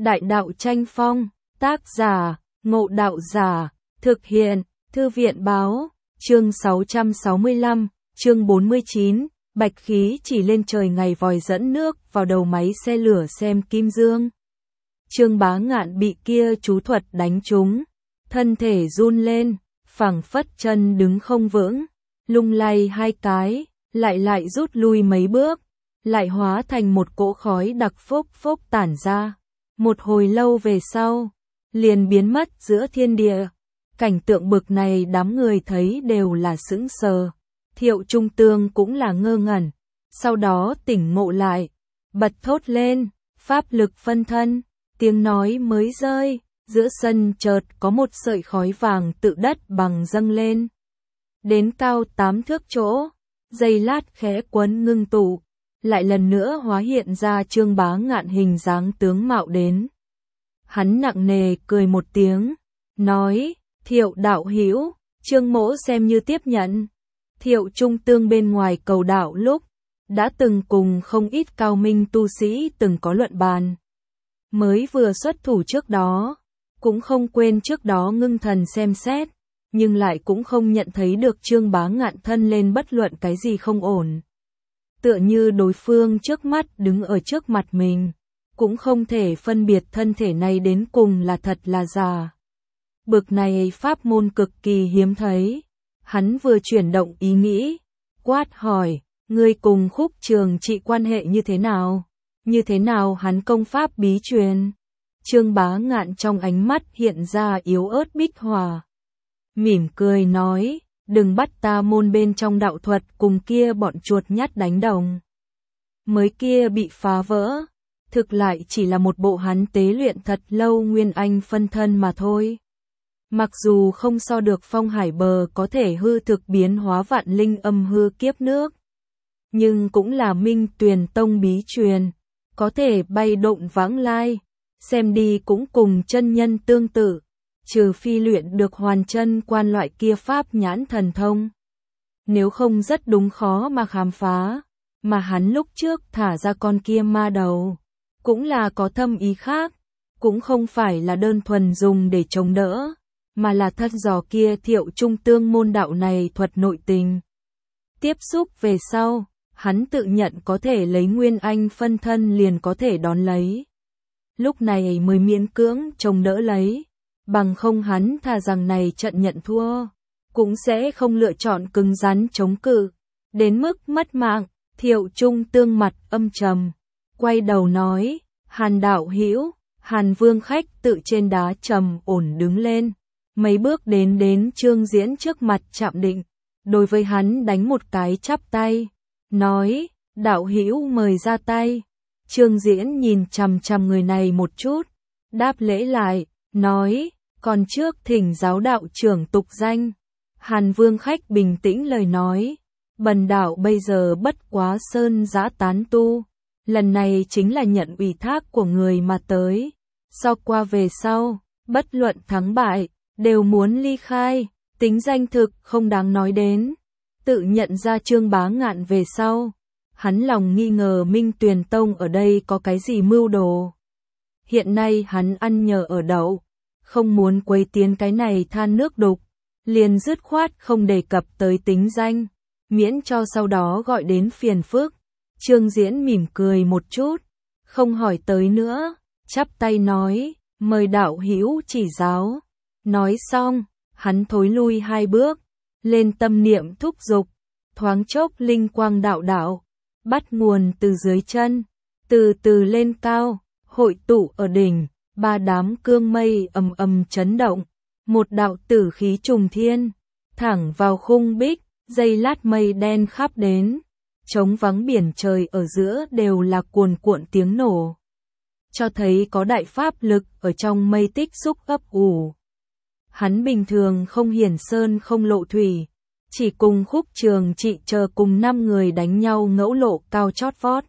Đại đạo tranh phong, tác giả, Ngộ Đạo Giả, thực hiện, Thư viện báo, chương 665, chương 49, bạch khí chỉ lên trời ngày vòi dẫn nước vào đầu máy xe lửa xem kim dương. Trương Bá Ngạn bị kia chú thuật đánh trúng, thân thể run lên, phảng phất chân đứng không vững, lung lay hai cái, lại rút lui mấy bước, lại hóa thành một cỗ khói đặc phốc phốc tản ra. Một hồi lâu về sau, liền biến mất giữa thiên địa. Cảnh tượng bực này đám người thấy đều là sững sờ. Thiệu Trung Tương cũng là ngơ ngẩn, sau đó tỉnh ngộ lại, bật thốt lên, pháp lực phân thân, tiếng nói mới rơi, giữa sân chợt có một sợi khói vàng tự đất bằng dâng lên. Đến cao 8 thước chỗ, giây lát khẽ quấn ngưng tụ, lại lần nữa hóa hiện ra Trương Bá Ngạn hình dáng tướng mạo đến. Hắn nặng nề cười một tiếng, nói, Thiệu đạo hữu, Trương mỗ xem như tiếp nhận. Thiệu Trung Tương bên ngoài cầu đạo lúc, đã từng cùng không ít cao minh tu sĩ từng có luận bàn. Mới vừa xuất thủ trước đó, cũng không quên trước đó ngưng thần xem xét, nhưng lại cũng không nhận thấy được Trương Bá Ngạn thân lên bất luận cái gì không ổn. Tựa như đối phương trước mắt đứng ở trước mặt mình, cũng không thể phân biệt thân thể này đến cùng là thật là giả. Bực này pháp môn cực kỳ hiếm thấy. Hắn vừa chuyển động ý nghĩ, quát hỏi, ngươi cùng Khúc Trường Trị quan hệ như thế nào? Như thế nào hắn công pháp bí truyền? Trương Bá Ngạn trong ánh mắt hiện ra yếu ớt bích hòa. Mỉm cười nói, đừng bắt ta môn bên trong đạo thuật cùng kia bọn chuột nhắt đánh đồng. Mới kia bị phá vỡ, thực lại chỉ là một bộ hắn tế luyện thật lâu nguyên anh phân thân mà thôi. Mặc dù không so được Phong Hải Bờ có thể hư thực biến hóa vạn linh âm hư kiếp nước, nhưng cũng là Minh Tuyền Tông bí truyền, có thể bay độn vãng lai, xem đi cũng cùng chân nhân tương tự, trừ phi luyện được hoàn chân quan loại kia pháp nhãn thần thông. Nếu không rất đúng khó mà khám phá, mà hắn lúc trước thả ra con kia ma đầu, cũng là có thâm ý khác, cũng không phải là đơn thuần dùng để chống đỡ, mà là thân dò kia Thiệu Trung Tương môn đạo này thuật nội tình. Tiếp xúc về sau, hắn tự nhận có thể lấy nguyên anh phân thân liền có thể đón lấy. Lúc này mới miễn cưỡng chống đỡ lấy, bằng không hắn thà rằng này trận nhận thua, cũng sẽ không lựa chọn cứng rắn chống cự, đến mức mất mạng. Thiệu Trung Tương mặt âm trầm, quay đầu nói, Hàn đạo hữu, Hàn Vương khách tự trên đá trầm ổn đứng lên. Mấy bước đến Trương Diễn trước mặt chạm định, đối với hắn đánh một cái chắp tay, nói, đạo hữu mời ra tay. Trương Diễn nhìn chằm chằm người này một chút, đáp lễ lại, nói, còn trước thỉnh giáo đạo trưởng tục danh. Hàn Vương khách bình tĩnh lời nói, bần đạo bây giờ bất quá sơn giã tán tu, lần này chính là nhận ủy thác của người mà tới, sau qua về sau, bất luận thắng bại, đều muốn ly khai, tính danh thực không đáng nói đến. Tự nhận ra Trương Bá Ngạn về sau, hắn lòng nghi ngờ Minh Tuyền Tông ở đây có cái gì mưu đồ. Hiện nay hắn ăn nhờ ở đậu, không muốn quấy tiến cái này than nước đục, liền dứt khoát không đề cập tới tính danh, miễn cho sau đó gọi đến phiền phức. Trương Diễn mỉm cười một chút, không hỏi tới nữa, chắp tay nói, mời đạo hữu chỉ giáo. Nói xong, hắn thối lui 2 bước, lên tâm niệm thúc giục, thoáng chốc linh quang đạo, bắt nguồn từ dưới chân, từ từ lên cao, hội tụ ở đỉnh, 3 đám cương mây ầm chấn động, một đạo tử khí trùng thiên, thẳng vào khung bích, giây lát mây đen khắp đến, trống vắng biển trời ở giữa đều là cuồn cuộn tiếng nổ, cho thấy có đại pháp lực ở trong mây tích xúc ấp ủ. Hắn bình thường không hiển sơn không lộ thủy, chỉ cùng Khúc Trường Trị chờ cùng 5 người đánh nhau ngẫu lộ cao chót vót.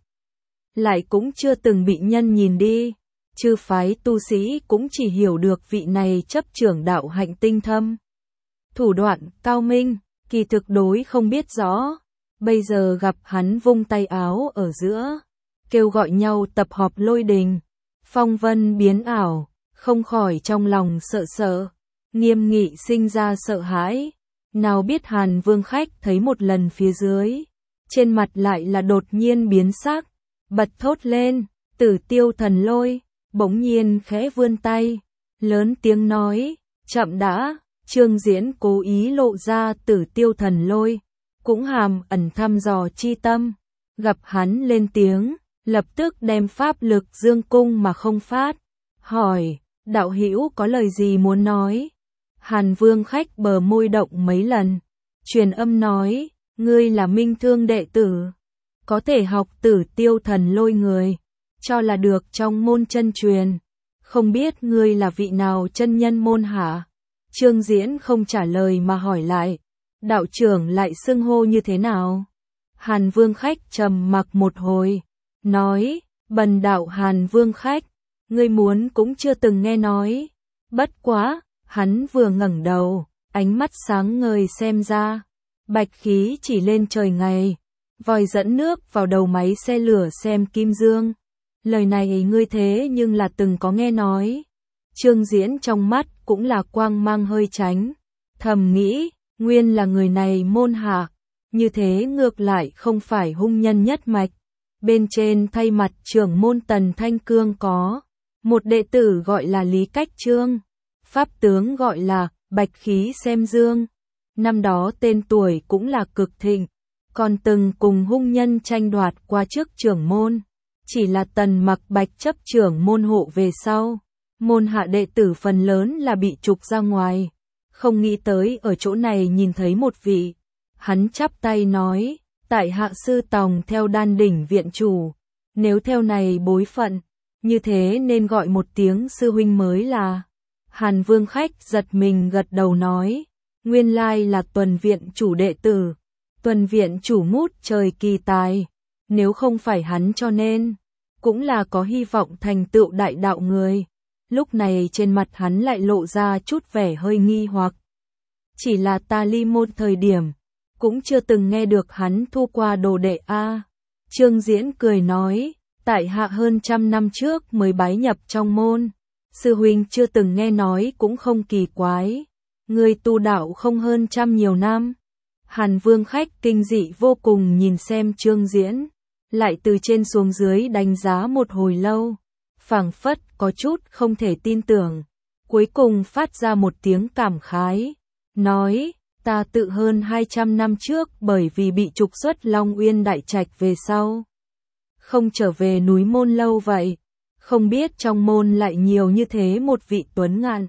Lại cũng chưa từng bị nhân nhìn đi, chư phái tu sĩ cũng chỉ hiểu được vị này chấp trưởng đạo hạnh tinh thâm. Thủ đoạn cao minh, kỳ thực đối không biết rõ, bây giờ gặp hắn vung tay áo ở giữa, kêu gọi nhau tập họp lôi đình, phong vân biến ảo, không khỏi trong lòng sợ sợ, nghiêm nghị sinh ra sợ hãi. Nào biết Hàn Vương khách thấy một lần phía dưới, trên mặt lại là đột nhiên biến sắc, bật thốt lên, Tử Tiêu Thần Lôi, bỗng nhiên khẽ vươn tay, lớn tiếng nói, chậm đã. Trương Diễn cố ý lộ ra Tử Tiêu Thần Lôi, cũng hàm ẩn thăm dò chi tâm, gặp hắn lên tiếng, lập tức đem pháp lực dương cung mà không phát, hỏi, đạo hữu có lời gì muốn nói? Hàn Vương khách bờ môi động mấy lần, truyền âm nói, ngươi là Minh Thương đệ tử, có thể học Tử Tiêu Thần Lôi người, cho là được trong môn chân truyền, không biết ngươi là vị nào chân nhân môn hả? Trương Diễn không trả lời mà hỏi lại, đạo trưởng lại xưng hô như thế nào? Hàn Vương khách trầm mặc một hồi, nói, bần đạo Hàn Vương khách, ngươi muốn cũng chưa từng nghe nói. Bất quá, hắn vừa ngẩng đầu, ánh mắt sáng ngời xem ra, bạch khí chỉ lên trời ngày, vòi dẫn nước vào đầu máy xe lửa xem kim dương. Lời này ngươi thế nhưng là từng có nghe nói. Trương Diễn trong mắt cũng là quang mang hơi tránh, thầm nghĩ, nguyên là người này môn hạ, như thế ngược lại không phải hung nhân nhất mạch. Bên trên thay mặt trưởng môn Tần Thanh Cương có một đệ tử gọi là Lý Cách Trương, pháp tướng gọi là Bạch Khí Xem Dương. Năm đó tên tuổi cũng là cực thịnh, còn từng cùng hung nhân tranh đoạt qua chức trưởng môn. Chỉ là Tần Mặc Bạch chấp trưởng môn hộ về sau, môn hạ đệ tử phần lớn là bị trục ra ngoài. Không nghĩ tới ở chỗ này nhìn thấy một vị. Hắn chắp tay nói, tại hạ sư tòng theo Đan Đỉnh viện chủ, nếu theo này bối phận, như thế nên gọi một tiếng sư huynh mới là. Hàn Vương khách giật mình gật đầu nói, nguyên lai là Tuần viện chủ đệ tử, Tuần viện chủ ngút trời kỳ tài, nếu không phải hắn cho nên, cũng là có hy vọng thành tựu đại đạo người. Lúc này trên mặt hắn lại lộ ra chút vẻ hơi nghi hoặc. Chỉ là ta ly môn thời điểm, cũng chưa từng nghe được hắn thu qua đồ đệ a. Trương Diễn cười nói, tại hạ hơn 100 năm trước mới bái nhập trong môn, sư huynh chưa từng nghe nói cũng không kỳ quái. Người tu đạo không hơn 100 nhiều năm. Hàn Vương khách kinh dị vô cùng nhìn xem Trương Diễn, lại từ trên xuống dưới đánh giá một hồi lâu, phảng phất có chút không thể tin tưởng, cuối cùng phát ra một tiếng cảm khái, nói, ta tự hơn 200 năm trước bởi vì bị trục xuất Long Uyên Đại Trạch về sau, không trở về núi môn lâu vậy, không biết trong môn lại nhiều như thế một vị tuấn ngạn.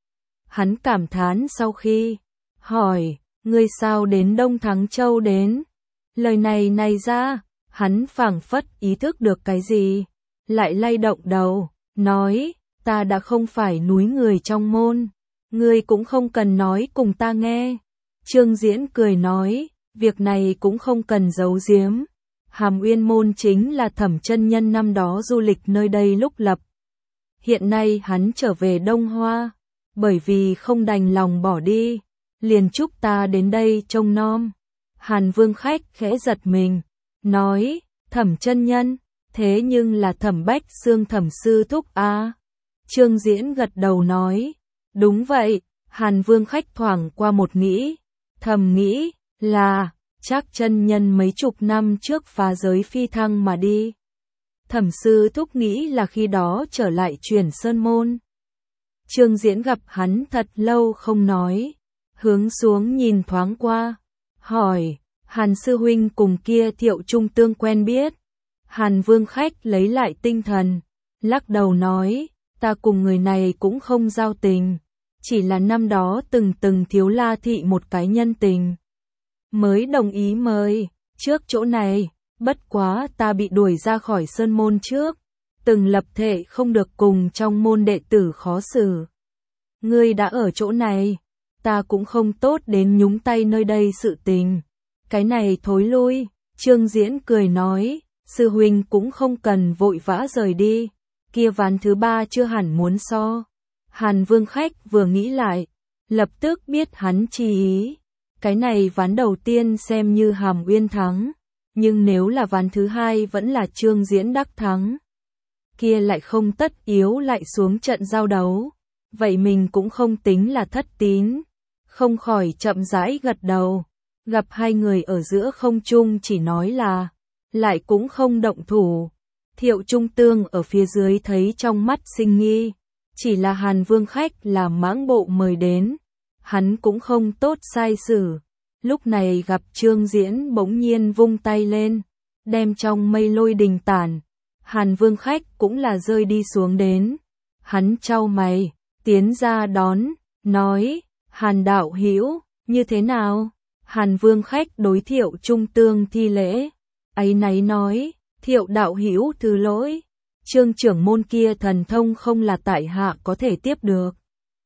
Hắn cảm thán sau khi hỏi, ngươi sao đến Đông Thắng Châu đến? Lời này ra, hắn phảng phất ý thức được cái gì, lại lay động đầu, nói, ta đã không phải núi người trong môn, ngươi cũng không cần nói cùng ta nghe. Trương Diễn cười nói, việc này cũng không cần giấu giếm. Hàm Uyên môn chính là Thẩm chân nhân năm đó du lịch nơi đây lúc lập. Hiện nay hắn trở về Đông Hoa, bởi vì không đành lòng bỏ đi, liền chúc ta đến đây trông nom. Hàn Vương khách khẽ giật mình, nói, Thẩm chân nhân, thế nhưng là Thẩm Bách Xương Thẩm sư thúc a. Trương Diễn gật đầu nói, đúng vậy. Hàn Vương khách thoảng qua một nghĩ, thầm nghĩ là chắc chân nhân mấy chục năm trước phá giới phi thăng mà đi. Thẩm sư thúc nghĩ là khi đó trở lại Truyền Sơn môn. Trương Diễn gặp hắn thật lâu không nói, hướng xuống nhìn thoáng qua, hỏi, Hàn sư huynh cùng kia Thiệu Trung Tương quen biết? Hàn Vương khách lấy lại tinh thần, lắc đầu nói, ta cùng người này cũng không giao tình, chỉ là năm đó từng thiếu La thị một cái nhân tình, mới đồng ý mời trước chỗ này, bất quá ta bị đuổi ra khỏi sơn môn trước, từng lập thệ không được cùng trong môn đệ tử khó xử. Ngươi đã ở chỗ này, ta cũng không tốt đến nhúng tay nơi đây sự tình. Cái này thối lui. Trương Diễn cười nói, sư huynh cũng không cần vội vã rời đi, kia ván thứ 3 chưa hẳn muốn so. Hàn Vương khách vừa nghĩ lại, lập tức biết hắn chi ý. Cái này ván đầu tiên xem như Hàm Uyên thắng, nhưng nếu là ván thứ 2 vẫn là Trương Diễn đắc thắng. kia lại không tất yếu lại xuống trận giao đấu. Vậy mình cũng không tính là thất tín. Không khỏi chậm rãi gật đầu. Gặp hai người ở giữa không trung chỉ nói là, lại cũng không động thủ. Thiệu Trung Tương ở phía dưới thấy trong mắt sinh nghi. Chỉ là Hàn Vương khách là mãng bộ mời đến. Hắn cũng không tốt sai xử. Lúc này gặp Trương Diễn bỗng nhiên vung tay lên, đem trong mây lôi đình tản. Hàn Vương khách cũng là rơi đi xuống đến. Hắn chau mày, tiến ra đón, nói, Hàn đạo hữu, như thế nào? Hàn Vương khách đối Thiệu Trung Tương thi lễ, áy náy nói, Thiệu đạo hữu thứ lỗi, Trương trưởng môn kia thần thông không là tại hạ có thể tiếp được.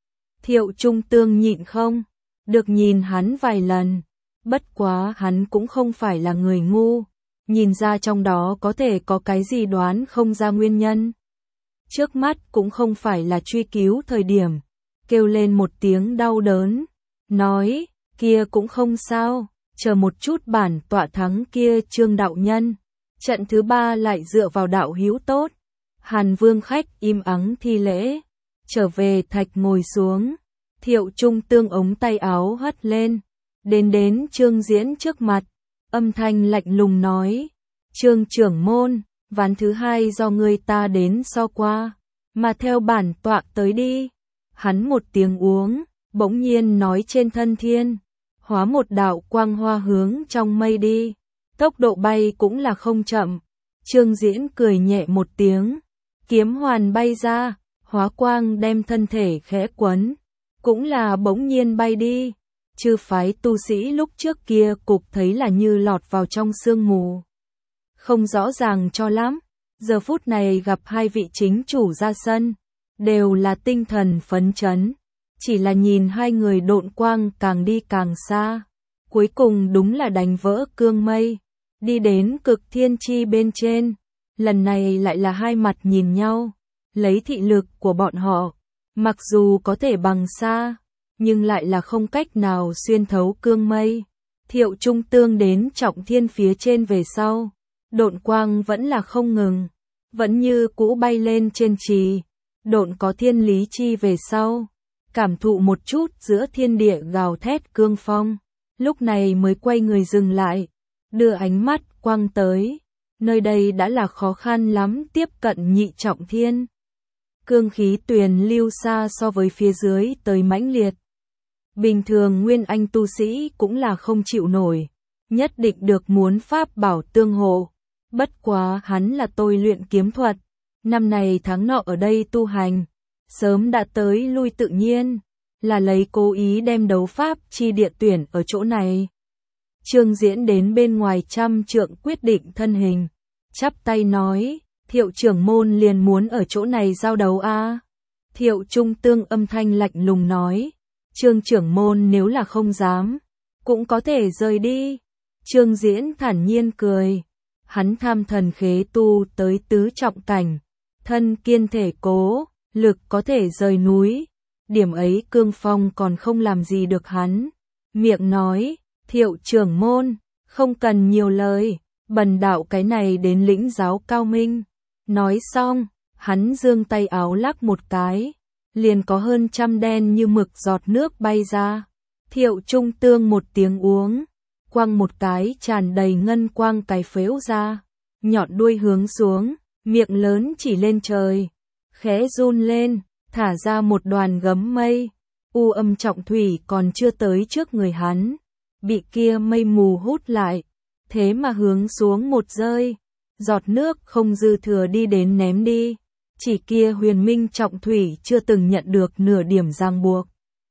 Thiệu Trung Tương nhịn không được nhìn hắn vài lần, bất quá hắn cũng không phải là người ngu, nhìn ra trong đó có thể có cái gì đoán không ra nguyên nhân. Trước mắt cũng không phải là truy cứu thời điểm, kêu lên một tiếng đau đớn, nói, kia cũng không sao, chờ một chút bản tọa thắng kia Trương đạo nhân, trận thứ ba lại dựa vào đạo hữu tốt. Hàn Vương khách im ắng thi lễ, trở về thạch ngồi xuống. Thiệu Trung Tương ống tay áo hất lên, đến Trương Diễn trước mặt, âm thanh lạnh lùng nói, Trương trưởng môn, ván thứ hai do người ta đến so qua, mà theo bản tọa tới đi. Hắn một tiếng uống, bỗng nhiên nói trên thân thiên, hóa một đạo quang hoa hướng trong mây đi, tốc độ bay cũng là không chậm. Trương Diễn cười nhẹ một tiếng, kiếm hoàn bay ra, hóa quang đem thân thể khẽ quấn, cũng là bỗng nhiên bay đi. Chư phái tu sĩ lúc trước kia cục thấy là như lọt vào trong sương mù, không rõ ràng cho lắm. Giờ phút này gặp hai vị chính chủ ra sân, đều là tinh thần phấn chấn, chỉ là nhìn hai người độn quang càng đi càng xa, cuối cùng đúng là đánh vỡ cương mây, đi đến cực thiên chi bên trên. Lần này lại là hai mặt nhìn nhau, lấy thị lực của bọn họ, mặc dù có thể bằng xa, nhưng lại là không cách nào xuyên thấu cương mây. Thiệu Trung Tương đến trọng thiên phía trên về sau, độn quang vẫn là không ngừng, vẫn như cũ bay lên trên trì. Độn có thiên lý chi về sau, cảm thụ một chút giữa thiên địa gào thét cương phong, lúc này mới quay người dừng lại, đưa ánh mắt quang tới. Nơi đây đã là khó khăn lắm tiếp cận nhị trọng thiên. Cương khí tuyền lưu xa so với phía dưới tới mãnh liệt. Bình thường nguyên anh tu sĩ cũng là không chịu nổi, nhất định được muốn pháp bảo tương hộ. Bất quá hắn là tôi luyện kiếm thuật, năm này tháng nọ ở đây tu hành, sớm đã tới lui tự nhiên, là lấy cố ý đem đấu pháp chi địa tuyển ở chỗ này. Trương Diễn đến bên ngoài trăm trượng quyết định thân hình, chắp tay nói, Thiệu trưởng môn liền muốn ở chỗ này giao đấu a. Thiệu Trung Tương âm thanh lạnh lùng nói, Trương trưởng môn nếu là không dám, cũng có thể rời đi. Trương Diễn thản nhiên cười, hắn tham thần khế tu tới tứ trọng cảnh, thân kiên thể cố, lực có thể rời núi, điểm ấy cương phong còn không làm gì được hắn. Miệng nói, Thiệu trưởng môn, không cần nhiều lời, bần đạo cái này đến lĩnh giáo cao minh. Nói xong, hắn giương tay áo lắc một cái, liền có hơn trăm đen như mực giọt nước bay ra. Thiệu Trung Tương một tiếng uống, quăng một cái tràn đầy ngân quang cái phếu ra, nhọn đuôi hướng xuống, miệng lớn chỉ lên trời, khẽ run lên, thả ra một đoàn gấm mây. U âm trọng thủy còn chưa tới trước người hắn, bị kia mây mù hút lại, thế mà hướng xuống một rơi, giọt nước không dư thừa đi đến ném đi. Chỉ kia huyền minh trọng thủy chưa từng nhận được nửa điểm ràng buộc.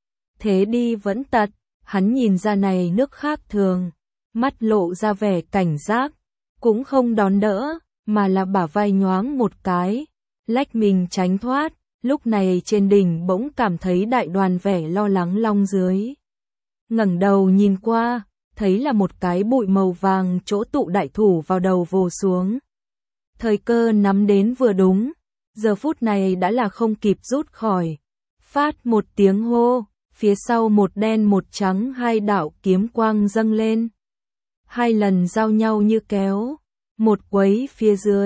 Thế đi vẫn tật, hắn nhìn ra này nước khác thường, mắt lộ ra vẻ cảnh giác, cũng không đón đỡ, mà là bả vai nhoáng một cái, lách mình tránh thoát. Lúc này trên đỉnh bỗng cảm thấy đại đoàn vẻ lo lắng long dưới. Ngẩng đầu nhìn qua, thấy là một cái bụi màu vàng chỗ tụ đại thủ vào đầu vồ xuống. Thời cơ nắm đến vừa đúng, giờ phút này đã là không kịp rút khỏi. Phát một tiếng hô, phía sau một đen một trắng hai đạo kiếm quang dâng lên. Hai lần giao nhau như kéo, một quấy phía dưới,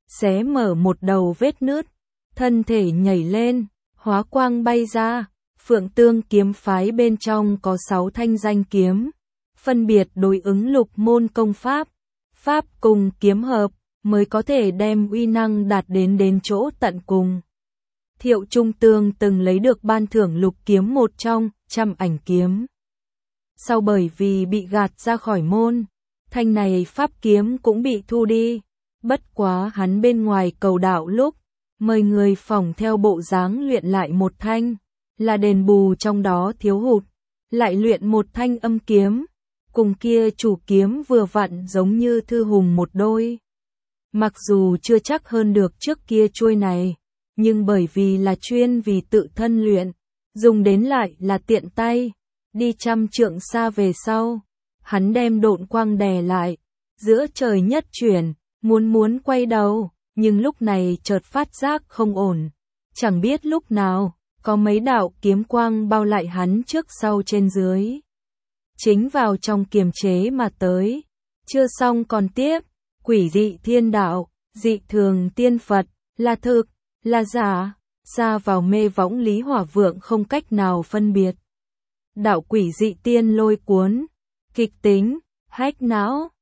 xé mở một đầu vết nứt, thân thể nhảy lên, hóa quang bay ra. Phượng Tương kiếm phái bên trong có 6 thanh danh kiếm, phân biệt đối ứng lục môn công pháp, pháp cùng kiếm hợp, mới có thể đem uy năng đạt đến chỗ tận cùng. Thiệu Trung Tương từng lấy được ban thưởng lục kiếm một trong, Trăm Ảnh kiếm. Sau bởi vì bị gạt ra khỏi môn, thanh này pháp kiếm cũng bị thu đi. Bất quá hắn bên ngoài cầu đạo lúc, mời người phỏng theo bộ dáng luyện lại một thanh, là đền bù trong đó thiếu hụt, lại luyện một thanh âm kiếm, cùng kia chủ kiếm vừa vặn giống như thư hùng một đôi. Mặc dù chưa chắc hơn được trước kia chuôi này, nhưng bởi vì là chuyên vì tự thân luyện, dùng đến lại là tiện tay, đi 100 trượng xa về sau, hắn đem độn quang đè lại, giữa trời nhất chuyển, muốn quay đầu, nhưng lúc này chợt phát giác không ổn, chẳng biết lúc nào, có mấy đạo kiếm quang bao lại hắn trước sau trên dưới. Chính vào trong kiềm chế mà tới, chưa xong còn tiếp, quỷ dị thiên đạo, dị thường tiên Phật, là thực, là giả, xa vào mê võng Lý Hỏa Vượng không cách nào phân biệt. Đạo quỷ dị tiên lôi cuốn, kịch tính, hách não.